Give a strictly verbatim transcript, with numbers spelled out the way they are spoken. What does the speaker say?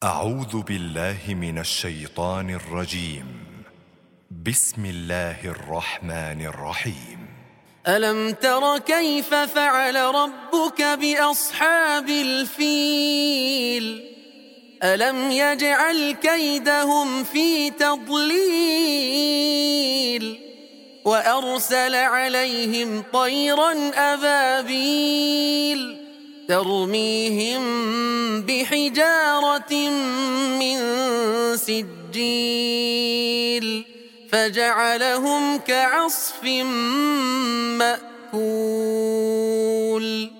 أعوذ بالله من الشيطان الرجيم. بسم الله الرحمن الرحيم. ألم تر كيف فعل ربك بأصحاب الفيل؟ ألم يجعل كيدهم في تضليل وأرسل عليهم طيرا أبابيل ترميهم بحجارة من سجيل فجعلهم كعصف مأكول.